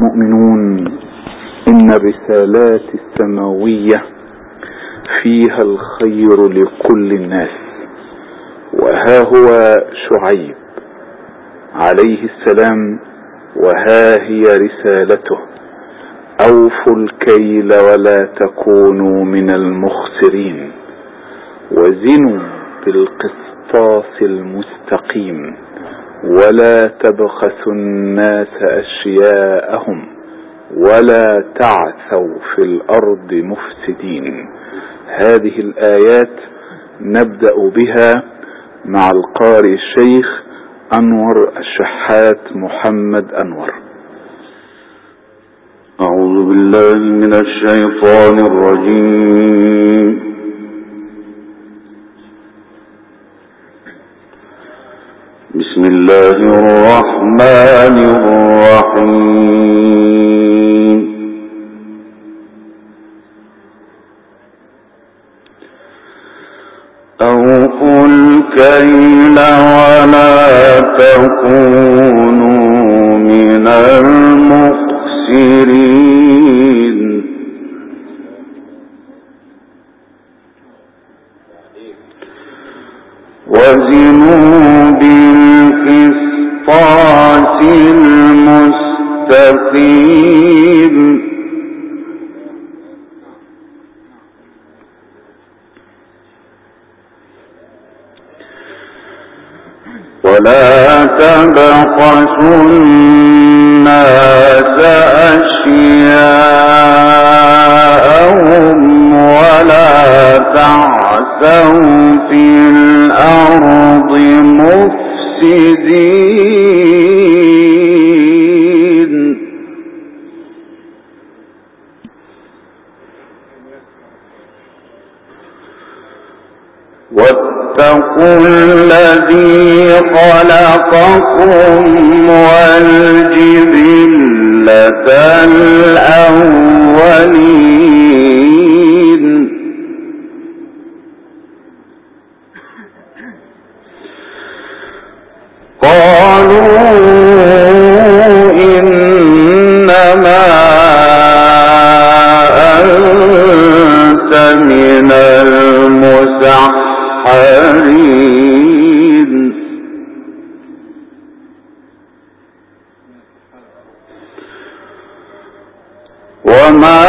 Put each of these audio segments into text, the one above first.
المؤمنون إن الرسالات السماوية فيها الخير لكل الناس. وها هو شعيب عليه السلام، وها هي رسالته: أوفوا الكيل ولا تكونوا من المخسرين، وزنوا بالقسطاس المستقيم، ولا تبخسوا الناس أشياءهم، ولا تعثوا في الأرض مفسدين. هذه الآيات نبدأ بها مع القارئ الشيخ أنور الشحات محمد أنور. أعوذ بالله من الشيطان الرجيم. بسم الله الرحمن الرحيم. أوفوا الكيل ولا تكونوا من المخسرين، وزنوا بالقسطاس المستقيم، ولا تبخسوا الناس أشياءهم، ولا تعثوا في الأرض مفسدين. واتقوا الذي خلقكم والجبلة الأولين. قالوا إنما أنت من المسحرين، وما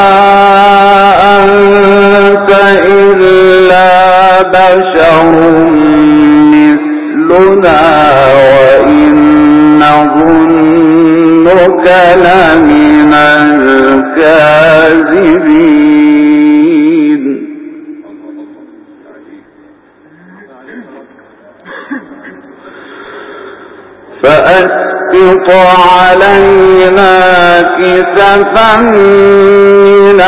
أنت إلا بشر مثلنا، وإن نظنك لمن الكاذبين. فأسقط علينا كسفا من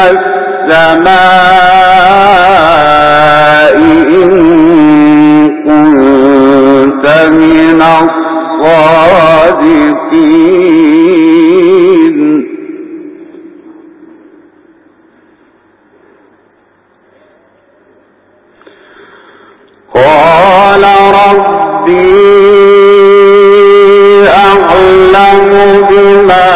السماء إن كنت من الصادقين. قال ربي أعلم بما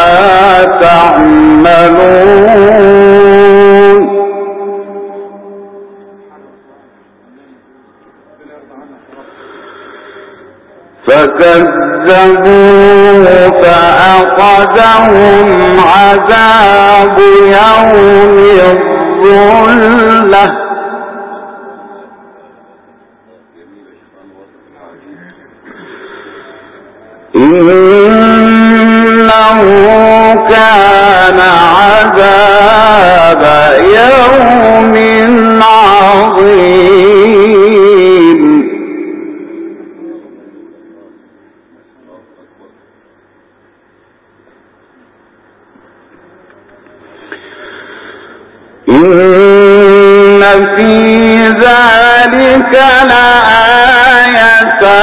تعملون، فكذبوه فأخذهم عذاب يوم الظلة، إنه كان عذاب يوم عظيم. إن في ذلك لآية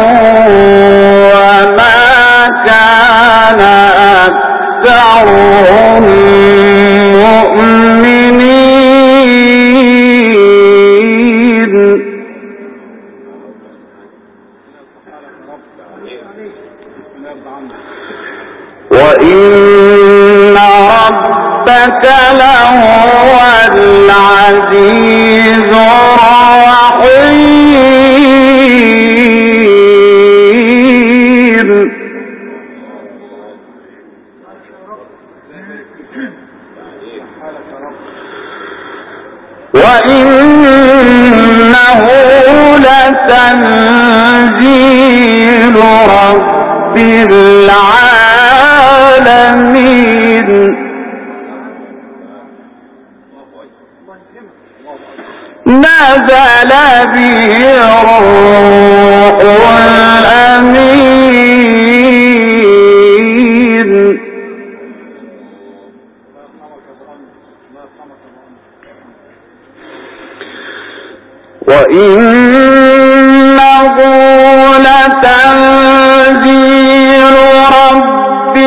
وما كان أكثرهم مؤمنين، وإن عزيز رحيم. وإنه لتنزيل رب العالمين. نزل به الروح الأمين. وإنه لتنزيل رب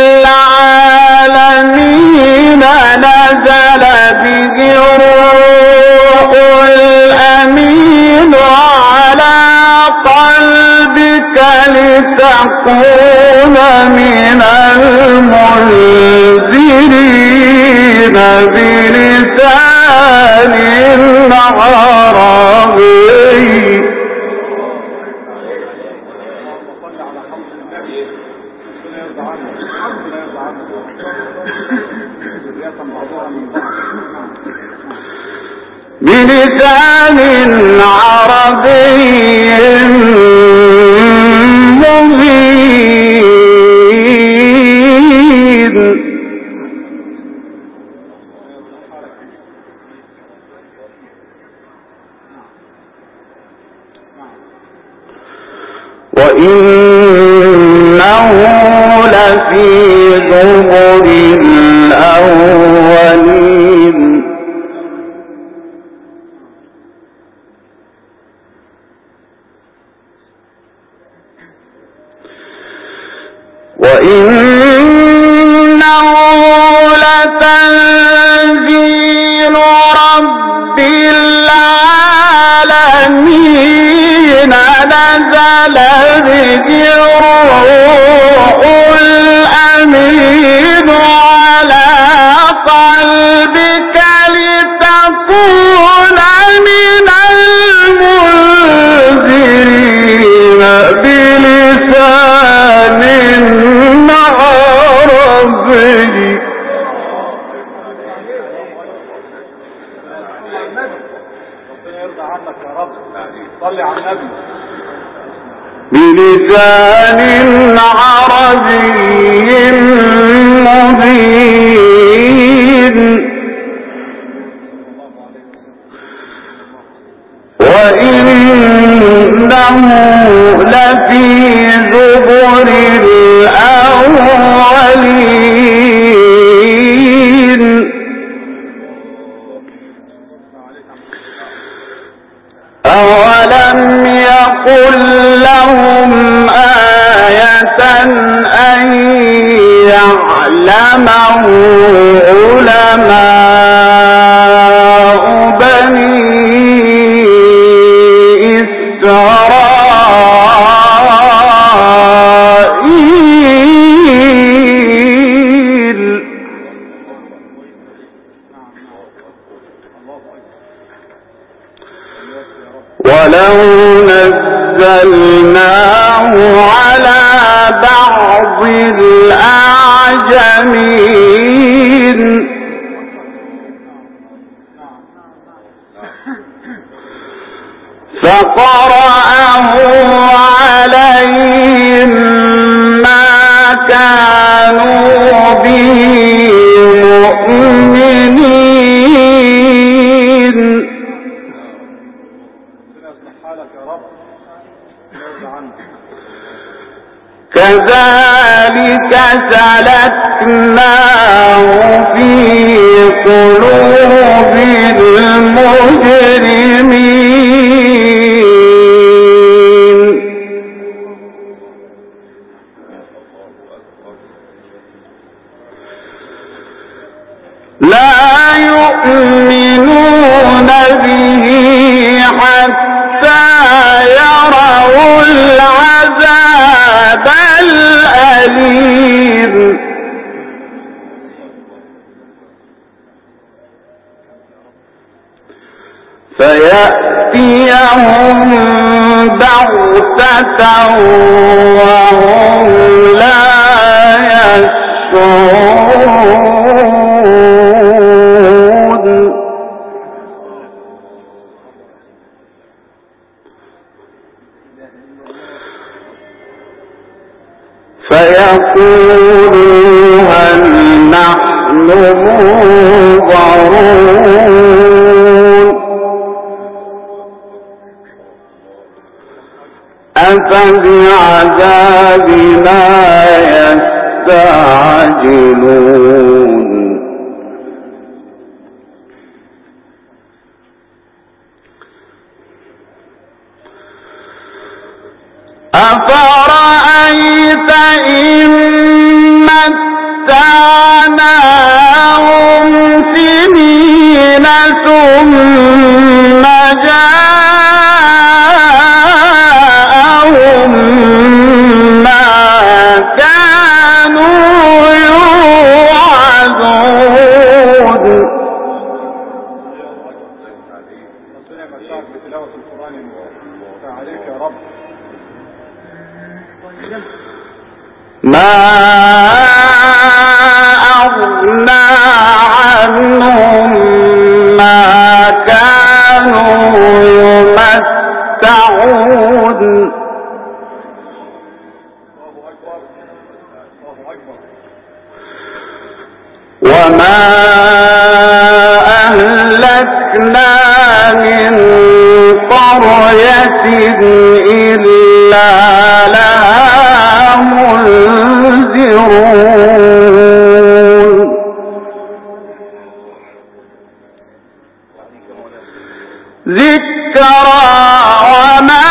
العالمين. نزل به الروح الأمين على قلبك لتكون من المنذرين بلسان عربي. بلسان عربي مبين. وإنه لفي زبر الأولين. وإنه لتنزيل رب العالمين. نزل به الروح الأمين على قلبك لتكون من المنذرين بلسان عربي. بلسان عربي مبين. وإنه لفي زبر الأولين. أولم يقل لهم آية أن يعلمه علماء بني إسرائيل. ولو نزلناه على بعض الأعجمين فقرأه عليهم ما كانوا به مؤمنين. كذلك سلكناه في قلوب المجرمين. لا يؤمنون به حتى يروا العذاب الأليم. فيأتيهم بغتة وهم لا يشعرون فيقولوا هل نحن منظرون أفبعذابنا يستعجلون أفرأيت إن متعناهم سنين ثم جاءهم ما كانوا يوعدون. ما أغنى عنهم ما كانوا يمتعون وما أهلكنا من قرية إلا لها منذرون ذكرى وما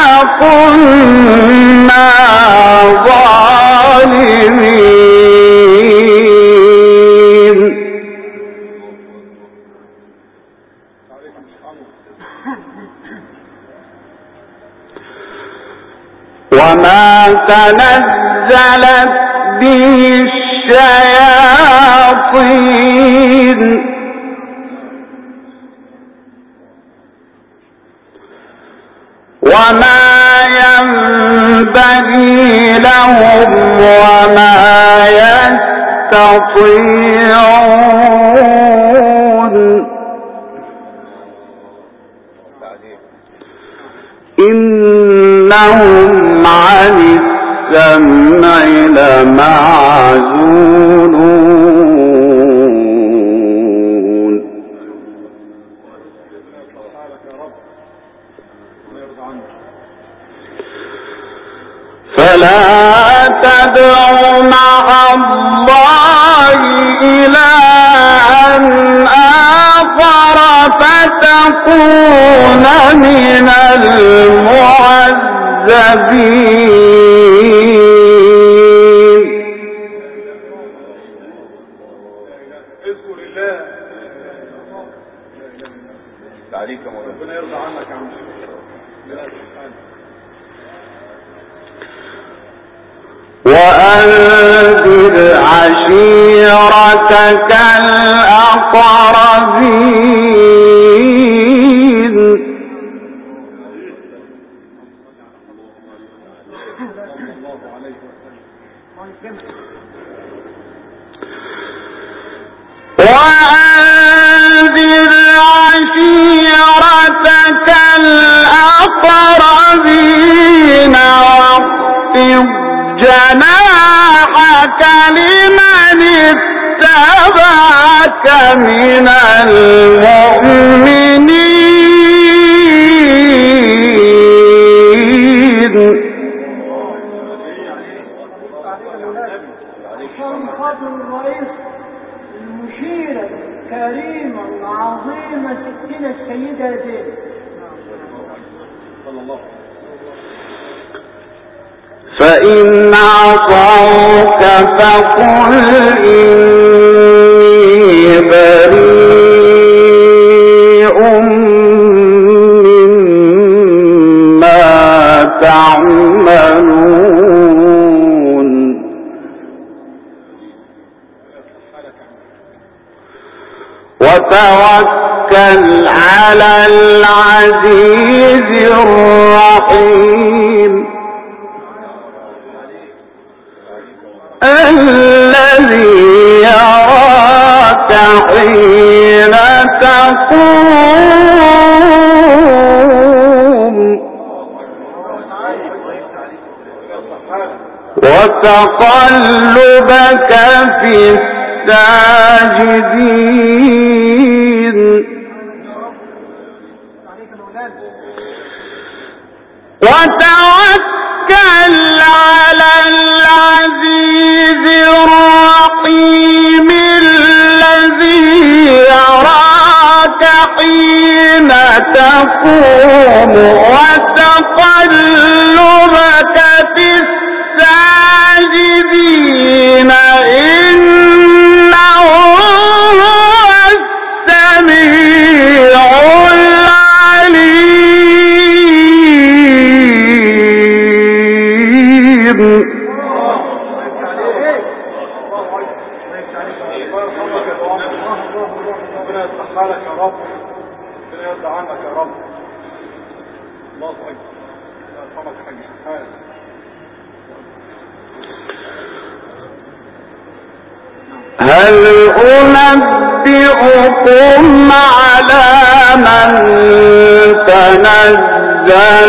كنا ظالمين وما تنزلت به الشياطين وما ينبغي لهم وما يستطيعون إنهم عن السمع لمعزولون فلا تدع مع الله إلها آخر فتكون من المعذبين. اذكر الله عليك ربنا يرضى عنك يا عم شيخ. وأنذر عشيرتك الأقربين وأنذر عشيرتك الأقربين واخفض جناحك لمن اتبعك من المؤمنين. خاطر الرئيس المشيرة الكريمة العظيمة ستنا السيدة زينب صلى الله عليه وسلم. فإن عصوك فقل إني بريء مما تعملون وتوكل على العزيز الرحيم الذي يراك حين تقوم وتقلبك في الساجدين وتوكل على العزيز الرحيم الذي يراك حين تقوم وتقلبك في الساجدين إنه هو السميع العليم. ربنا يصلح لك يا رب، ربنا يرضى عنك يا رب. الله اكبر. يرحمك حاج حاج. هل أنبئكم على من تنزل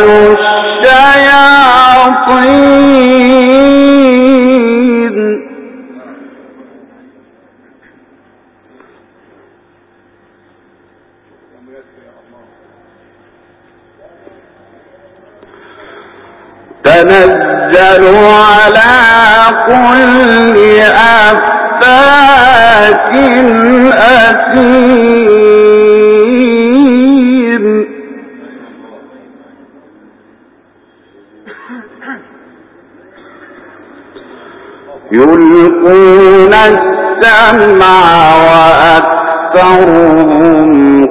الشياطين تنزل على كل أفاك أثيم يلقون السمع وأكثرهم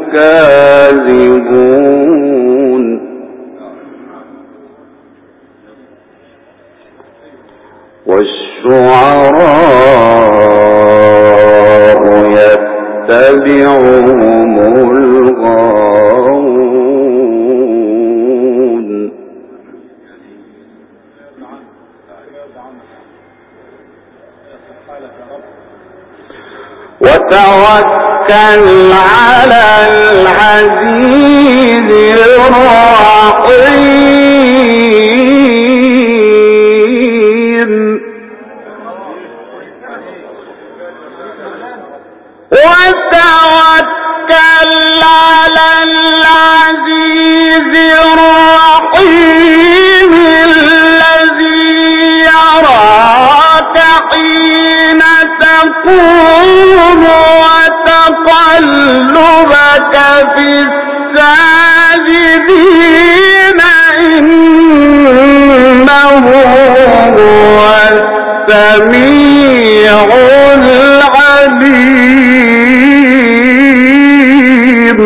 كاذبون والشعراء يتبعهم الغاوون وتوكل على العزيز الرحيم وتوكل على العزيز الرحيم الذي يراك حين تقوم وتقلبك في الساجدين إنه هو السميع العليم.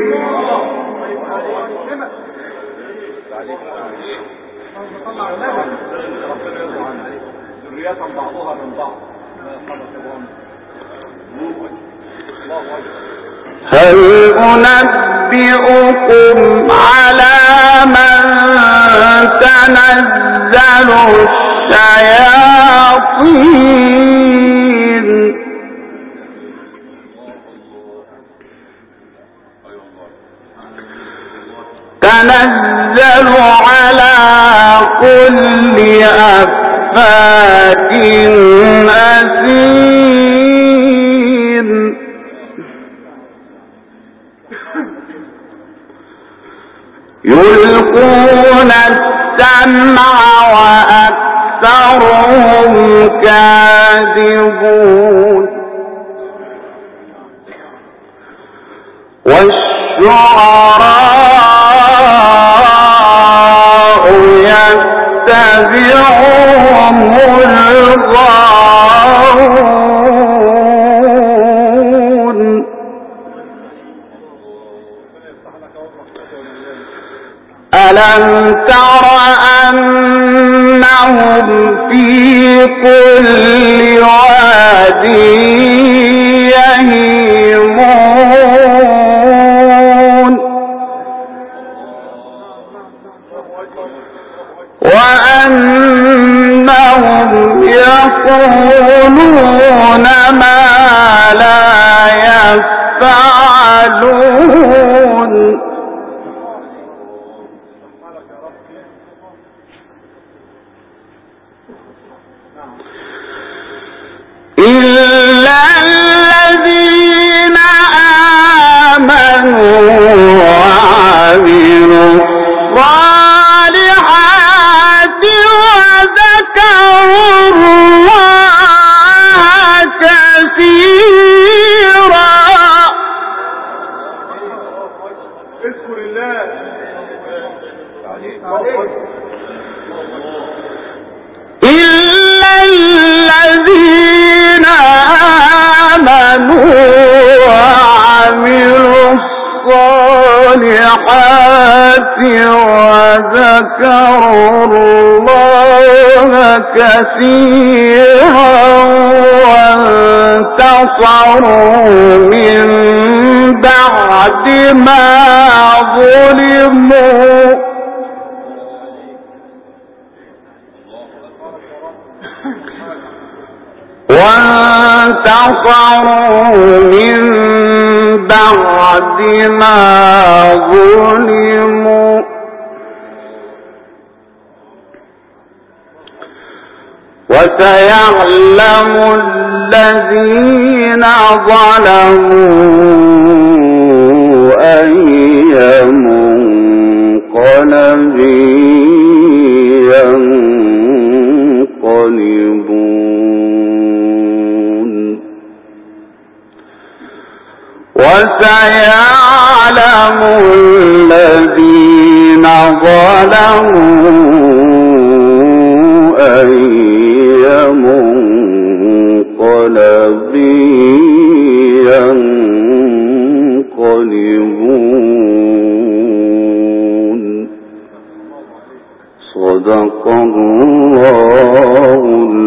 ذرية بعضها من بعض. هل أنبئكم على من تنزل الشياطين تنزل على كل أفاك أثيم يلقون السمع وأكثرهم كاذبون والشعراء يتبعهم الغاوون ألم تر أنهم في كل واد يهيمون ما لا يفعلون إلا الذين آمنوا وعملوا الصالحات وذكروا الله كثيرا. اذكر الله إلا الذين آمنوا وعملوا الصالحات وذكروا الله كثيرا وانتصروا من بعد ما ظلموا وسيعلم الذين ظلموا أي منقلب ينقلبون وسيعلم الذين ظلموا أي منقلب ينقلبون. صدق الله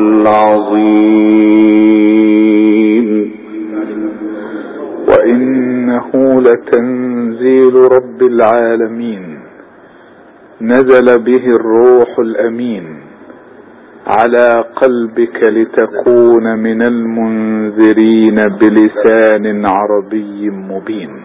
العظيم. وإنه لتنزيل رب العالمين نزل به الروح الأمين على قلبك لتكون من المنذرين بلسان عربي مبين.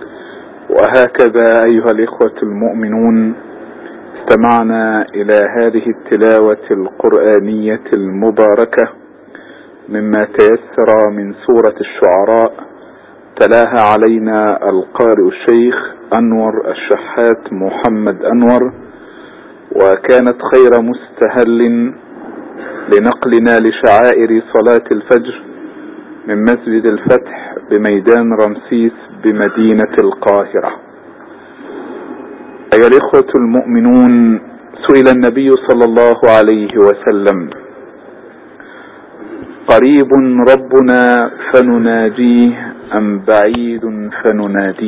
وهكذا أيها الإخوة المؤمنون استمعنا إلى هذه التلاوة القرآنية المباركة مما تيسر من سورة الشعراء، تلاها علينا القارئ الشيخ أنور الشحات محمد أنور، وكانت خير مستهل لنقلنا لشعائر صلاة الفجر من مسجد الفتح بميدان رمسيس بمدينة القاهرة. أيها الإخوة المؤمنون، سئل النبي صلى الله عليه وسلم: قريب ربنا فنناجيه أم بعيد فنناديه؟